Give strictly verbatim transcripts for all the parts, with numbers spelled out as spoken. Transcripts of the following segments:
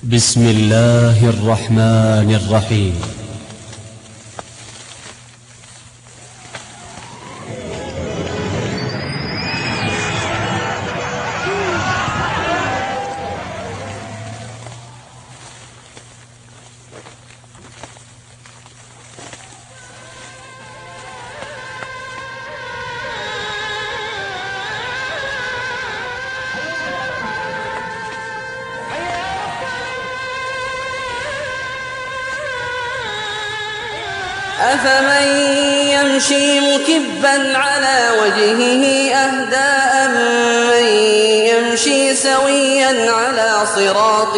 بسم الله الرحمن الرحيم. أفمن يمشي مكبا على وجهه أهدى أمن يمشي سويا على صراط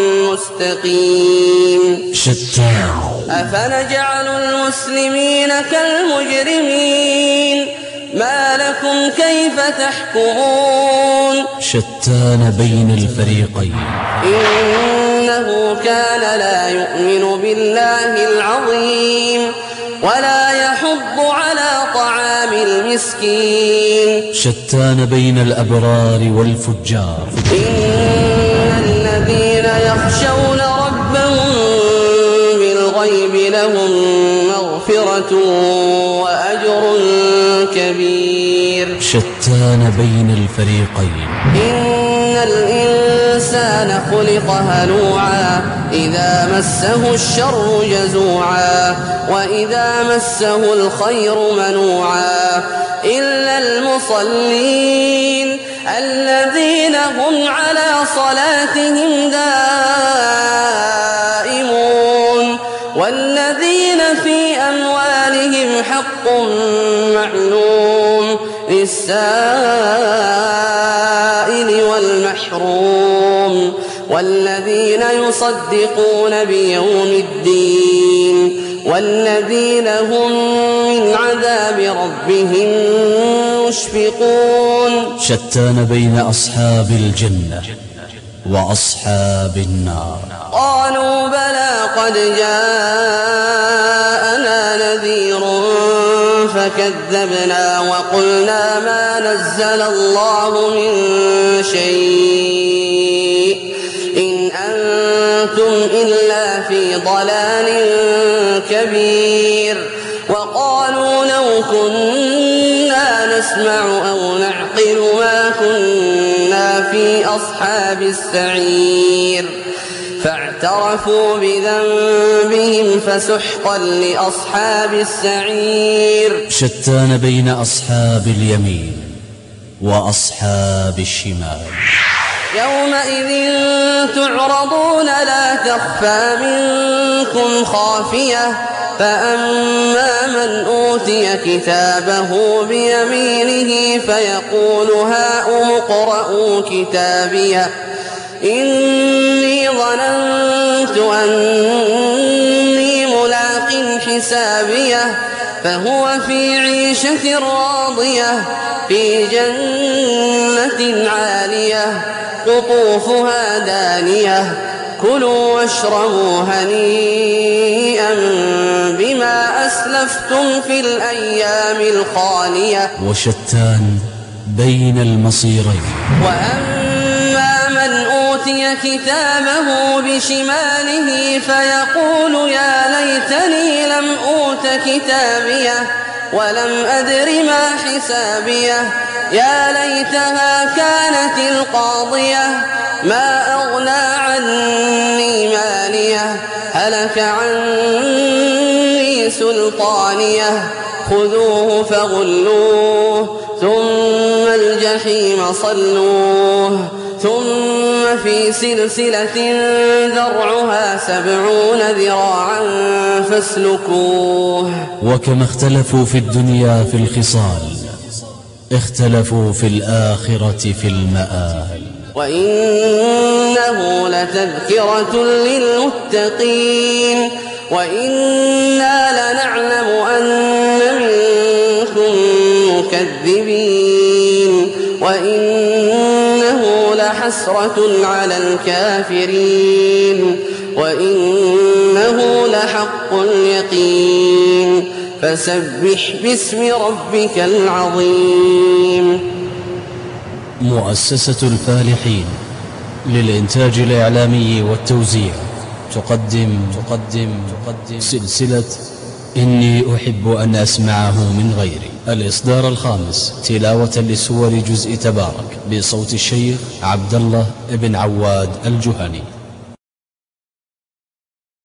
مستقيم شتان. أفنجعل المسلمين كالمجرمين ما لكم كيف تحكمون شتان بين الفريقين. إنه كان لا يؤمن بالله العظيم ولا يحض على طعام المسكين. شتان بين الأبرار والفجار. إن الذين يخشون ربهم بالغيب لهم مغفرة وأجر كبير. شتان بين الفريقين. إن الإنسان خلق هلوعا إذا مسه الشر جزوعا وإذا مسه الخير منوعا إلا المصلين الذين هم على صلاتهم دائمون والذين في أموالهم حق معلوم للسائل والمحروم والذين يصدقون بيوم الدين والذين هم من عذاب ربهم مشفقون. شتان بين أصحاب الجنة وأصحاب النار. قالوا بلى قد جاءنا نذير فكذبنا وقلنا ما نزل الله من شيء إن أنتم إلا في ضلال كبير. وقالوا لو كنا نسمع أو نعقل ما كنا في أصحاب السعير فاعترفوا بذنبهم فسحقا لأصحاب السعير. شتان بين أصحاب اليمين وأصحاب الشمال. يومئذ تعرضون لا تخفى منكم خافية فأما من أوتي كتابه بيمينه فيقول هاؤم اقرءوا كتابيه إني ظننت أني ملاق حسابيه فهو في عيشة راضية في جنة عالية قطوفها دانية كلوا واشربوا هنيئا بما أسلفتم في الأيام الخالية. وشتان بين المصيرين. وأما من أوتي كتابه بشماله فيقول يا ليتني لم أوت كتابيه ولم أدر ما حسابيه يا ليتها كانت القاضية ما أغنى عني ماليه هلك عني سلطانيه خذوه فغلوه ثم الجحيم صلوه ثم في سلسلة ذرعها سبعون ذراعا فاسلكوه. وكما اختلفوا في الدنيا في الخصال اختلفوا في الآخرة في المآل. وإنه لتذكرة للمتقين وإنا لنعلم أن منكم مكذبين وإنه لحسرة على الكافرين وإنه لحق اليقين فسبح باسم ربك العظيم. مؤسسة الفالحين للإنتاج الإعلامي والتوزيع تقدم تقدم تقدم سلسلة إني أحب أن أسمعه من غيري، الإصدار الخامس، تلاوة لسور جزء تبارك بصوت الشيخ عبد الله بن عواد الجهني.